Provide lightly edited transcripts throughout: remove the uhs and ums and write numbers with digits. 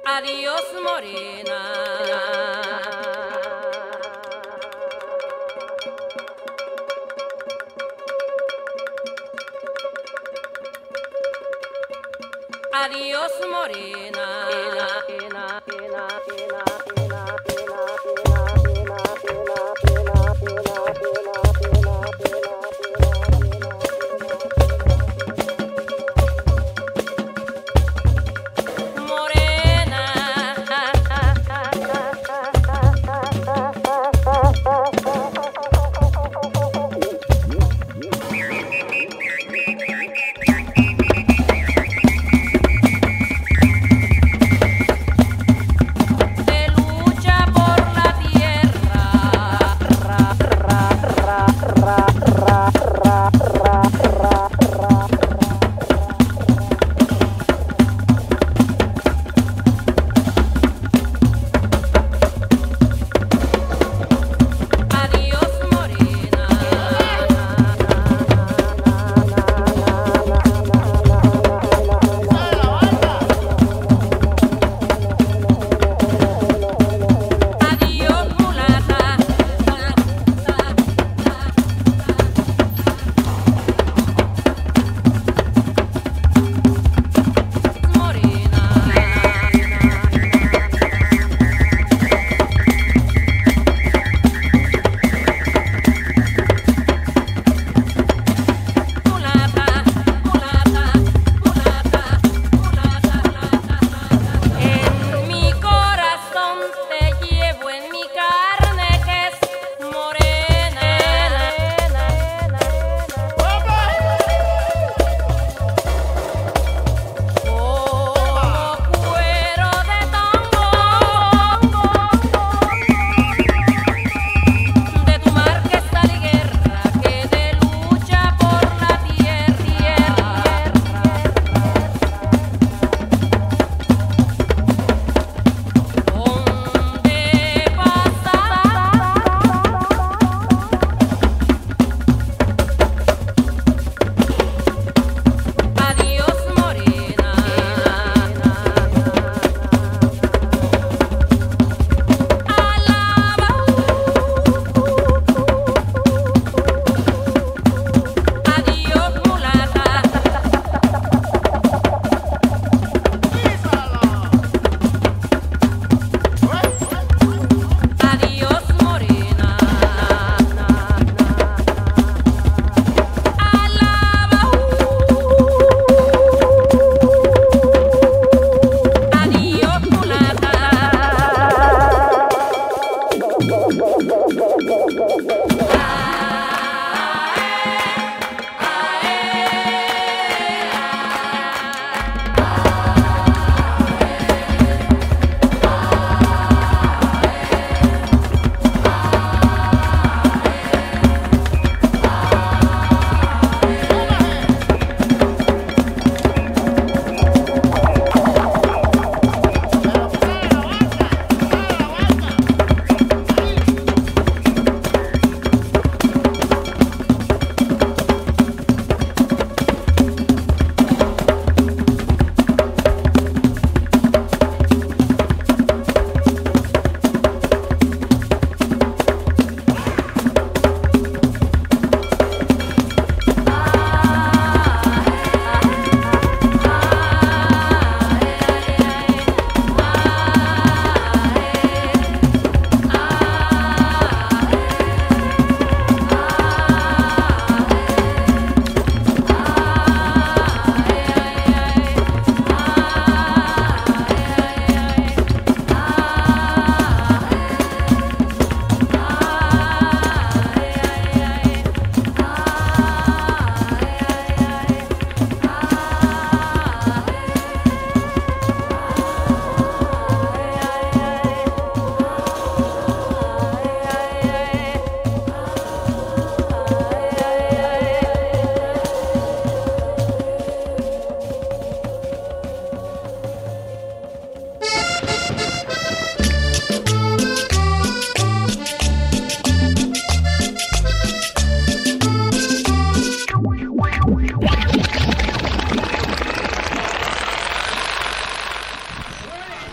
Adiós, morena. Adiós, morena. Se lucha por la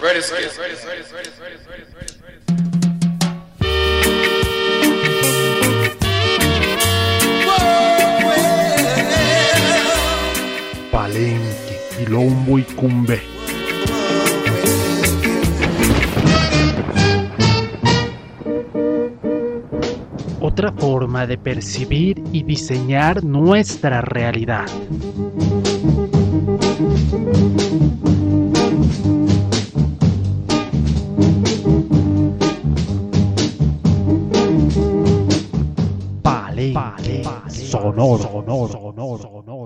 Palenque, Quilombo y Cumbé. Otra forma de percibir y diseñar nuestra realidad. Palenque, sonoro.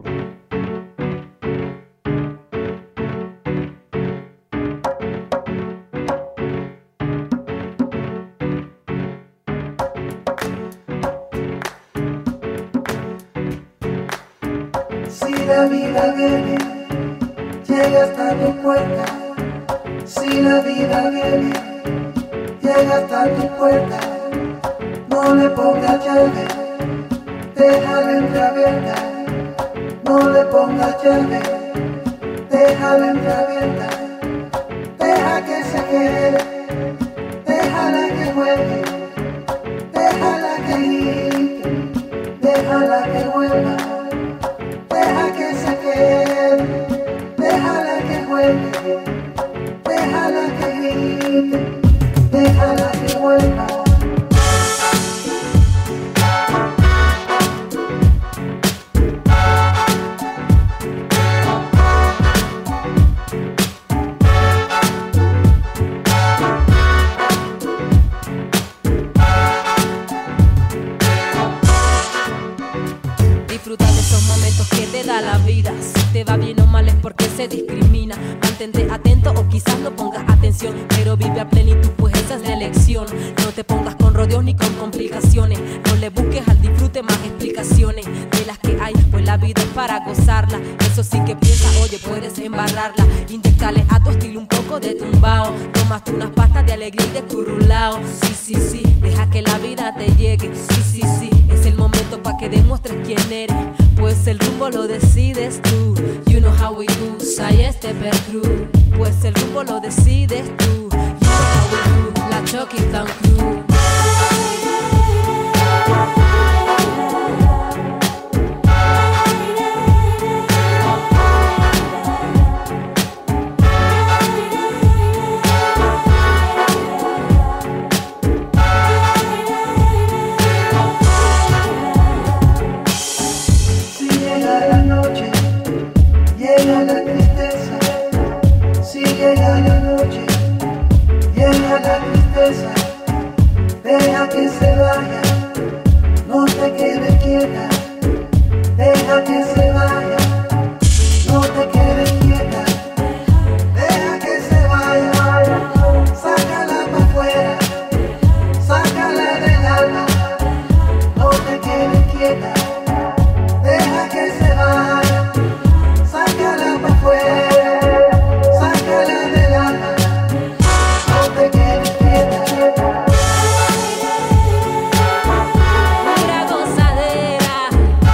Si la vida viene, llega hasta tu puerta. Si la vida viene, llega hasta tu puerta. No le pongas llave, déjala entreabierta. No le pongas llave, déjala entreabierta. Deja que se quede, déjala que juegue, déjala que grite, déjala que vuelva. Deja que se quede, déjala que juegue, déjala que grite, déjala que vuelva. Disfruta de esos momentos que te da la vida. Si te va bien o mal es porque se discrimina. Mantente atento o quizás no pongas atención, pero vive a plenitud, pues esa es la elección. No te pongas con rodeos ni con complicaciones. No le busques al disfrute más explicaciones de las que hay, pues la vida es para gozarla. Eso sí que piensa, oye, puedes embarrarla. Inyectale a tu estilo un poco de tumbao. Tomaste unas pastas de alegría y de currulao. Sí, deja que la vida te llegue. Sí, es el momento pa' que demuestres quién eres, pues el rumbo lo decides tú. You know how we do, Saya Stepper Crew. Pues el rumbo lo decides tú. You know how we do, la Chucky Town Crew. Llega la tristeza, si llega la noche, llega la tristeza, deja que se vaya, no te quedes quieta, deja que se vaya, no te quedes quieta, deja que se vaya, sácala para afuera, sácala del alma, no te quedes quieta, deja que se vaya. Sácala pa' afuera, sácala del alma, no te quedes quieta. Pura gozadera,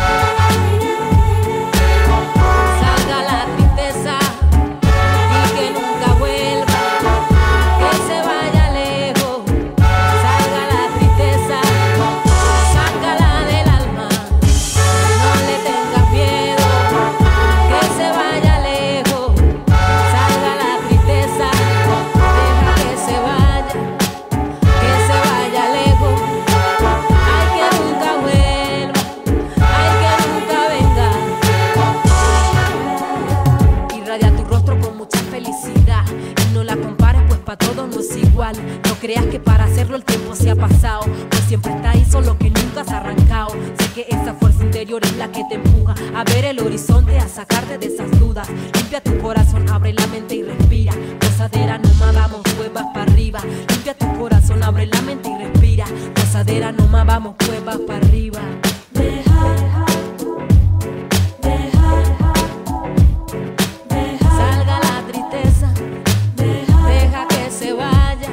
salga la tristeza y que nunca vuelva, que se vaya lejos. Salga la tristeza, sácala del alma, no le tengas miedo. Que se vaya lejos, salga la tristeza, deja que se vaya lejos. Ay, que nunca vuelva, ay, que nunca venga. Irradia tu rostro con mucha felicidad y no la compares, pues pa' todos no es igual. No creas que para hacerlo el tiempo se ha pasado, pues siempre está ahí, solo que nunca has arrancado. Sé que esa fuerza interior es la que te empuja a ver el horizonte, a sacarte de esas dudas. Limpia tu corazón, abre la mente y respira. Gozadera, nomás vamos, cuevas para arriba. Limpia tu corazón, abre la mente y respira. Gozadera, nomás vamos, cuevas para arriba. Salga la tristeza, deja que se vaya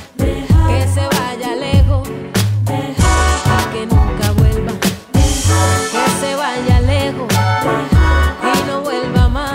lejos, y que nunca vuelva, que se vaya lejos y no vuelva más.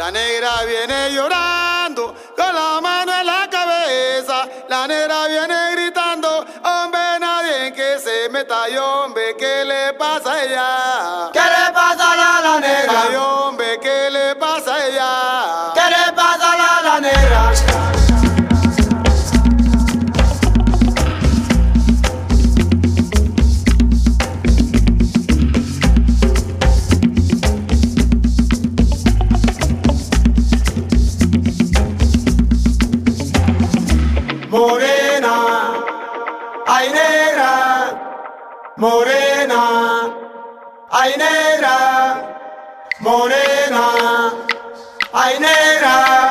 La negra viene llorando con la mano en la cabeza. La negra viene gritando, hombre, nadie que se meta. Y hombre, ¿qué le pasa a ella? ¿Qué le pasa a la negra? Ay, hombre, ¿qué le pasa a ella? ¿Qué le pasa a la negra? Morena, ay negra, morena, ay negra, morena, ay negra.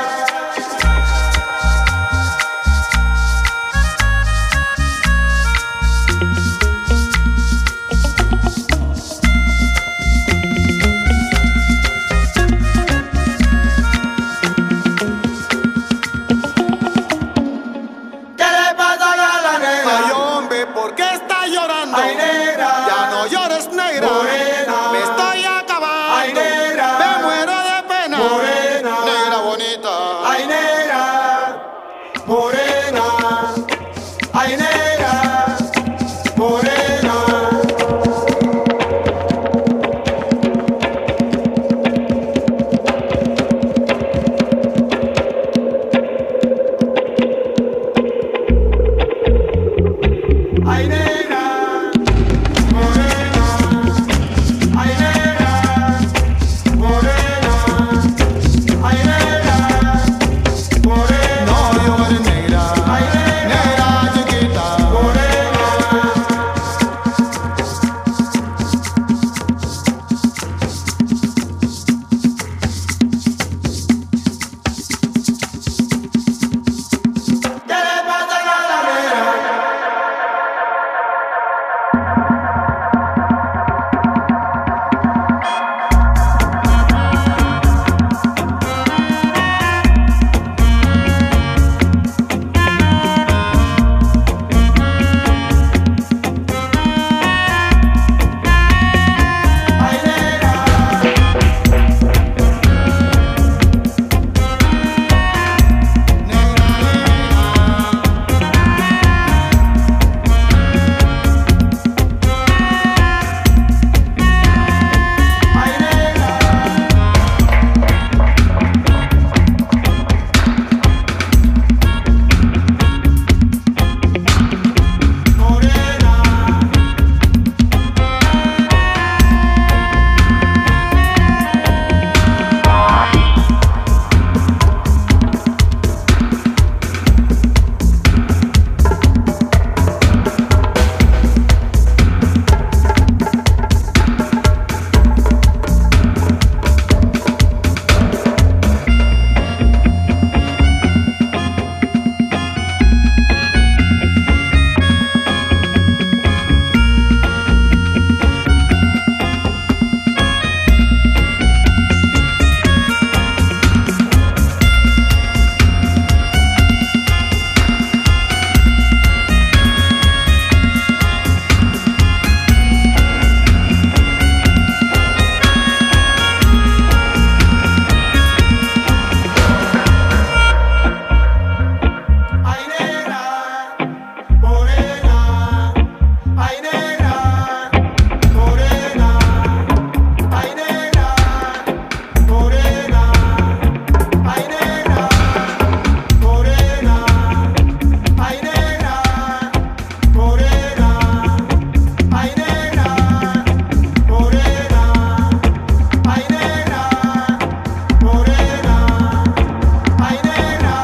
¿Por qué está llorando? Ay, negra. Ya no llores, negra. Morena. Me estoy acabando. Ay, negra. Me muero de pena. Morena. Negra bonita. Ay, negra. Morena. Ay, negra. Morena. Ay, negra, morena, ay, negra, morena, ay, negra, morena. No, yo eres negra. Ay, Negra chiquita. morena. ¿Qué le pasa a la negra? Ay, negra. Ay, negra. Morena. Ay, negra, morena, ay, negra, morena, ay, negra, morena, ay, negra, morena, ay, negra, morena, ay, negra, morena, ay, negra, morena, ay, negra.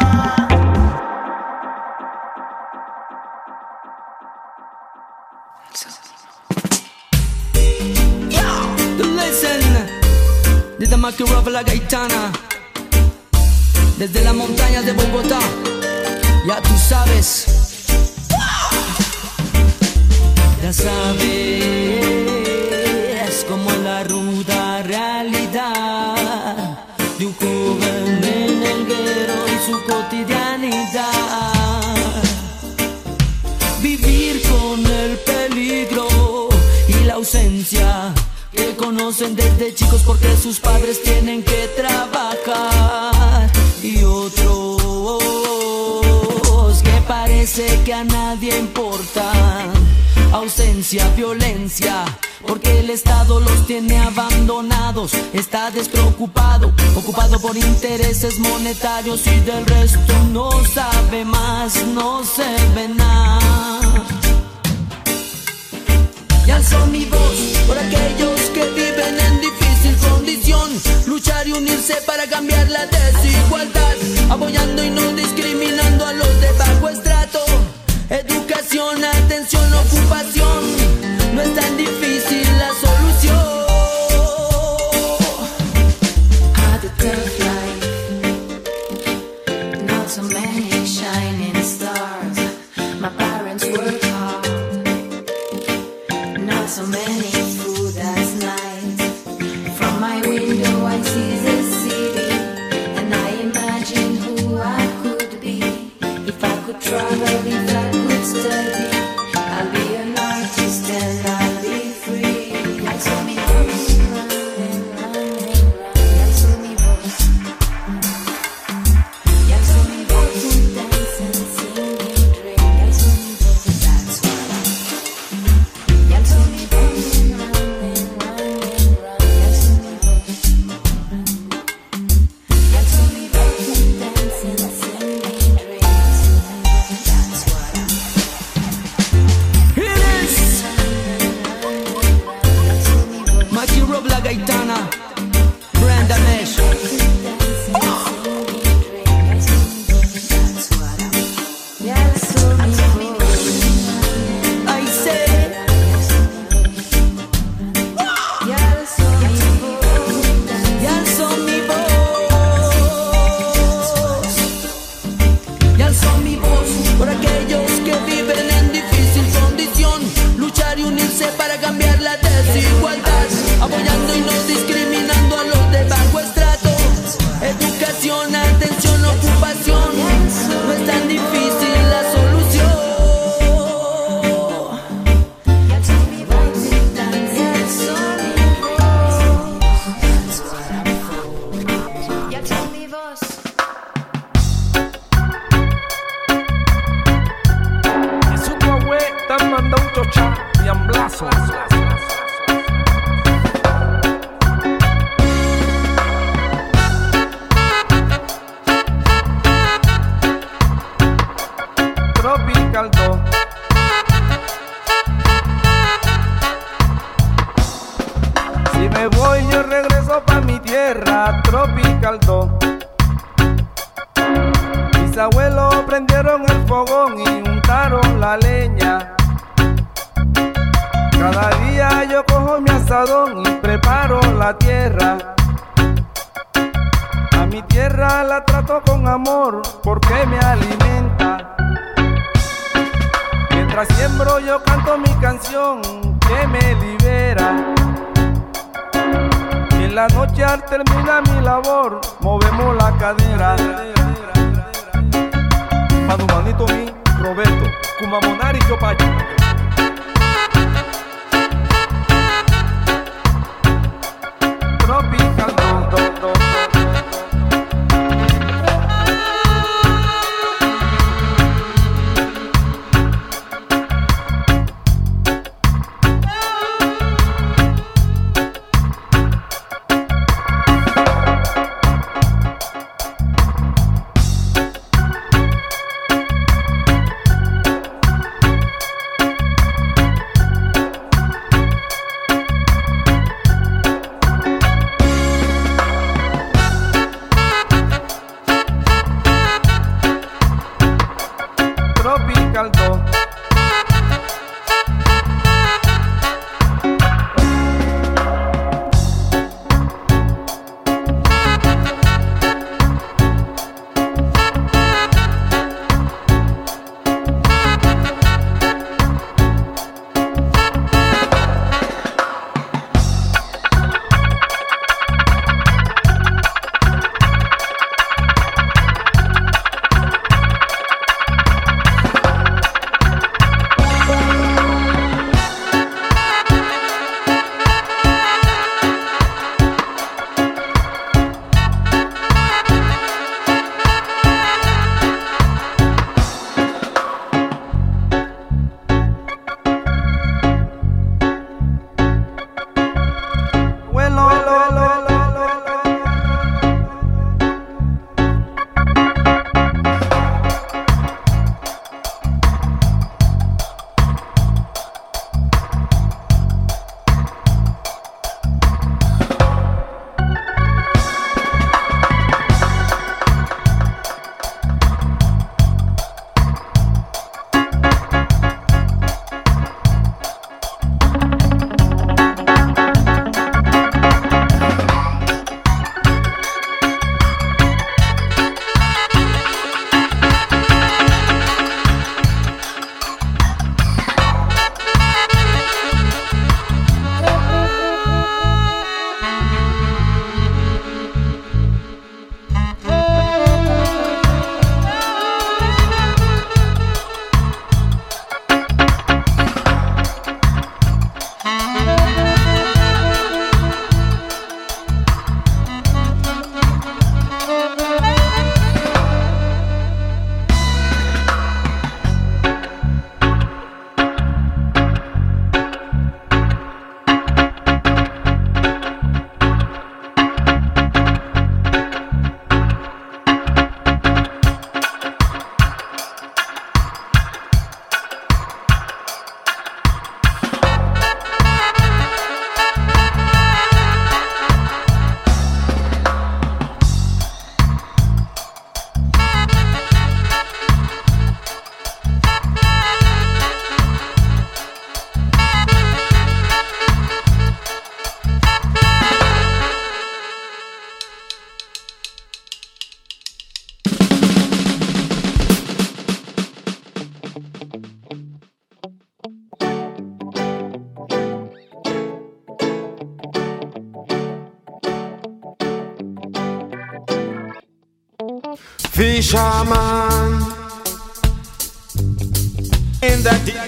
Listen, desde Maquirova la Gaitana, desde las montañas de Bogotá, ya tú sabes, ya sabes cómo es la ruda realidad de un joven merenguero y su cotidianidad. Vivir con el peligro y la ausencia que conoce conocen desde chicos porque sus padres tienen que trabajar. Y otros que parece que a nadie importan. Ausencia, violencia, porque el Estado los tiene abandonados. Está despreocupado, ocupado por intereses monetarios y del resto no sabe más, no se ve nada. Y alzo mi voz por aquellos que viven en difícil condición. Luchar y unirse para cambiar la desigualdad, apoyando y no discriminando a los de bajo estrato. Educación, atención, ocupación, no es tan difícil la solución. Had a tough life, not so many shining stars. My parents worked hard, not so many food as night. From my window I see the city, and I imagine who I could be if I could travel, if I could study. I'll be an artist and I'll be free. I saw me running, running, running, running. I saw me voice. I saw me voice and dance and sing and drink. I saw me voice, that's what I saw me running, running, running, running. I saw me voice. I saw me voice and dance and sing and drink. I saw me voice, that's what I Maki Rob La Gaitana, Brenda Mesh. I say, y alzo mi voz, y alzo mi voz por aquellos que viven en difícil condición. Luchar y unirse para cambiar la desigualdad, apoyando y no discriminando a los de bajo estrato. Educación, atención, ocupación, no es tan difícil la solución. Y su guagüe tan manda un chocha y amblazo. Tropical 2. Si me voy yo regreso pa' mi tierra, Tropical 2. Mis abuelos prendieron el fogón y untaron la leña. Cada día yo cojo mi asadón y preparo la tierra. A mi tierra la trato con amor porque me alimenta. Mientras siembro yo canto mi canción que me libera. Y en la noche al terminar mi labor movemos la cadera. Padumanito mi Roberto, Kumamonari Chopayo. Tropical do. Fisherman in the deep.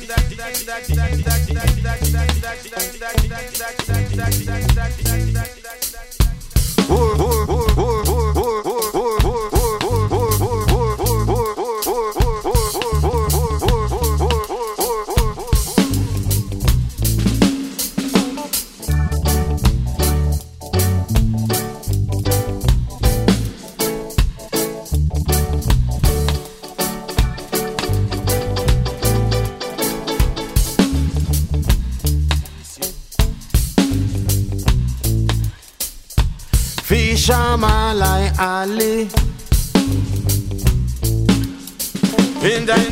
Fisherman like Ali in the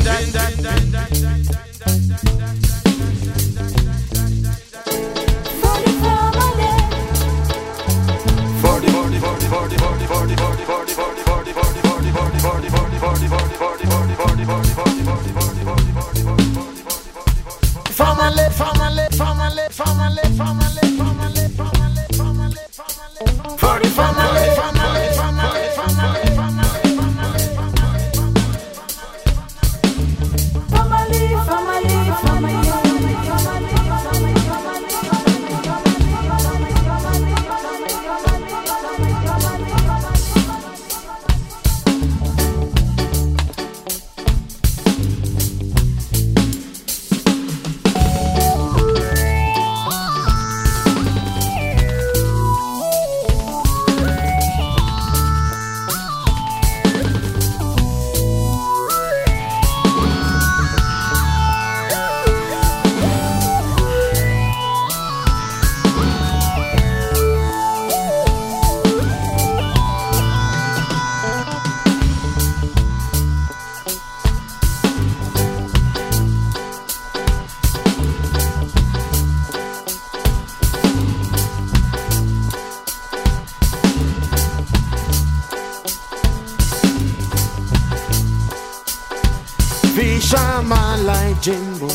Fisherman like Jimbo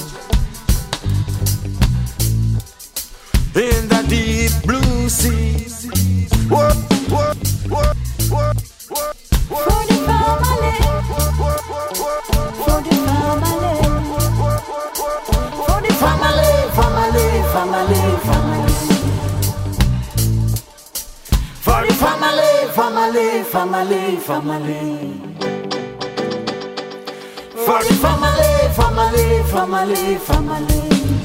in the deep blue sea. Work, work, work, work, work, work. For the family, for the family, for the family, family, family, family. For the family, family, family, family. For the family, family, family, family.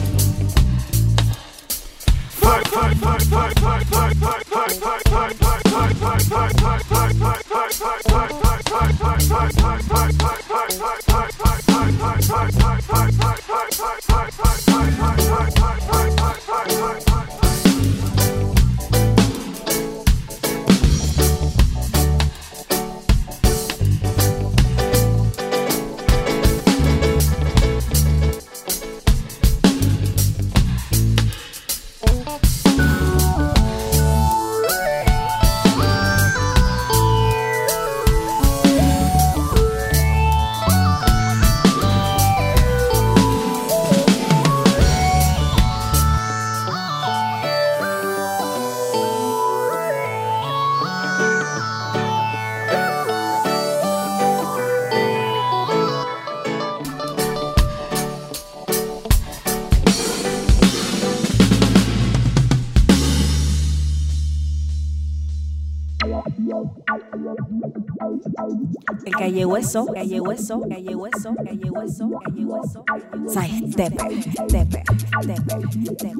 El calle hueso, calle hueso, calle hueso, calle hueso, calle hueso. Sidestep, step, step, step.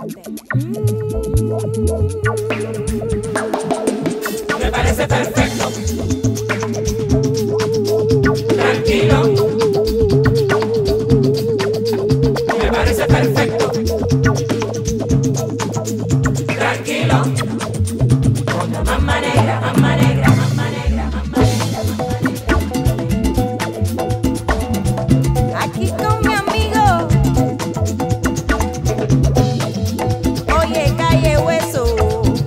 Me parece perfecto. Tranquilo. Me parece perfecto. Tranquilo. Con la mamá negra, mamá negra, mamá negra, mamá negra, mamá negra. Aquí con mi amigo. Oye, calle hueso.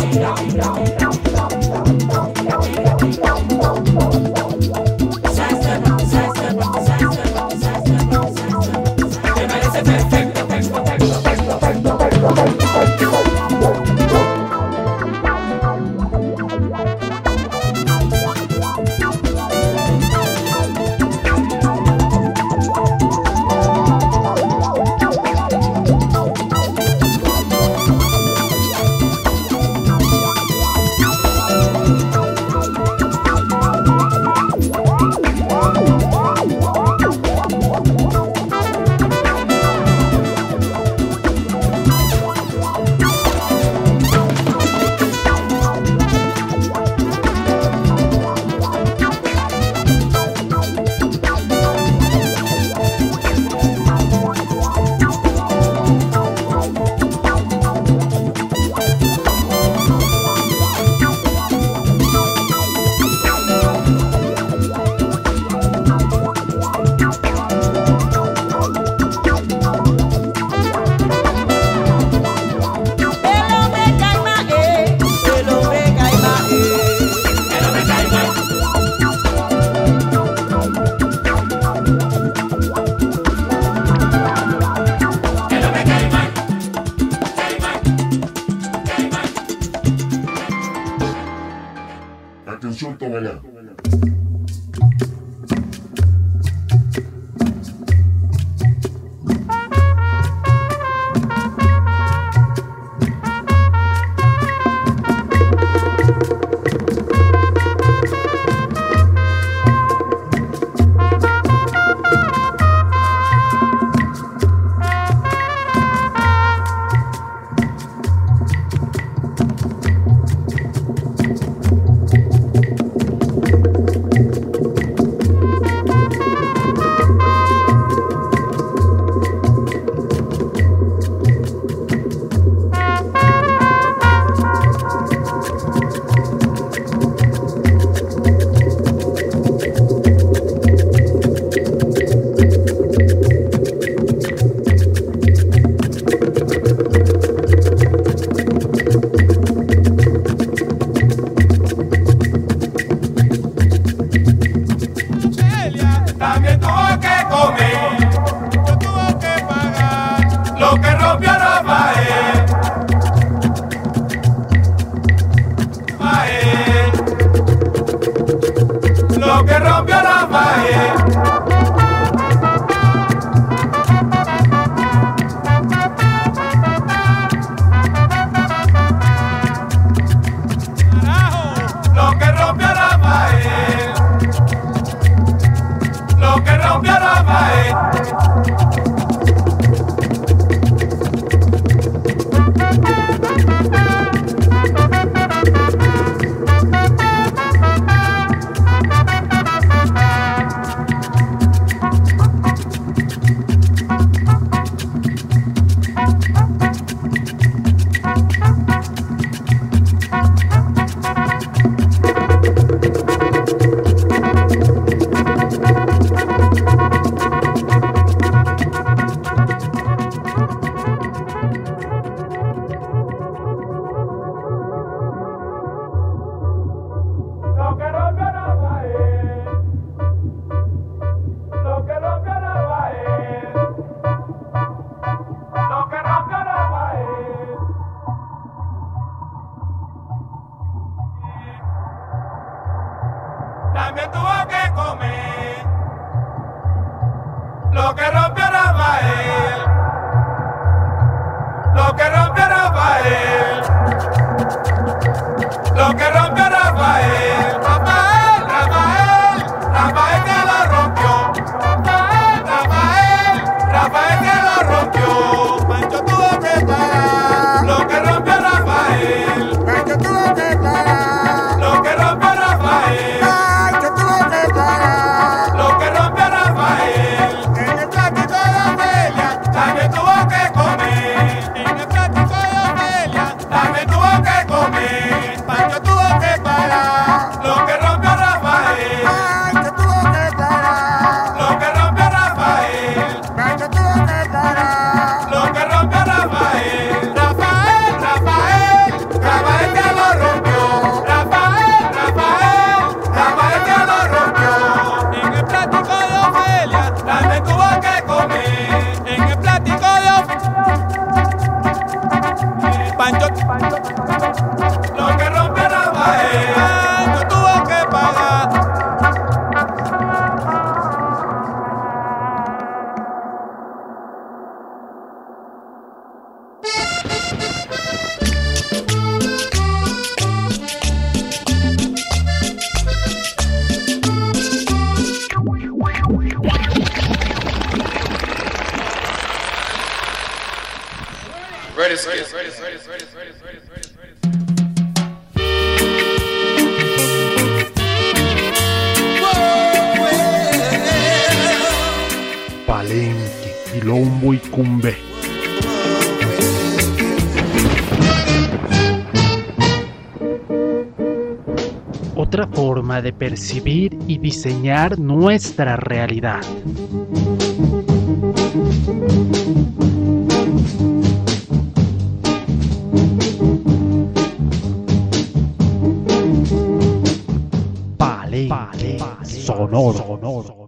Atención, Tobalá. También tuvo que comer, yo tuve que pagar lo que rompió Rafael. Lo que rompió Rafael. Lo que rompió Rafael. Lo que rompió Rafael. También tuvo que comer lo que rompió Rafael. Lo que rompió Rafael. Lo que rompió Rafael. Rafael, Rafael, Rafael que lo rompió. Rafael, Rafael, Rafael que lo rompió. Pancho tuvo que pagar lo que rompió Rafael. Pancho tuvo que pagar lo que rompió Rafael. Lo que rompió Rafael. En el plástico de Ofelia también tuvo que comer. En el plástico de Ofelia también tuvo que comer. Pancho tuvo que pagar lo que rompió Rafael. Pancho tuvo que pagar lo que rompió Rafael. Pancho tuvo que pagar lo que rompió Rafael. Rafael, Rafael, Rafael que lo Lo que rompe la pared, yo tuve que pagar. Palenque, Quilombo y Cumbé. Otra forma de percibir y diseñar nuestra realidad. Palenque Sonoro.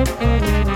Thank you.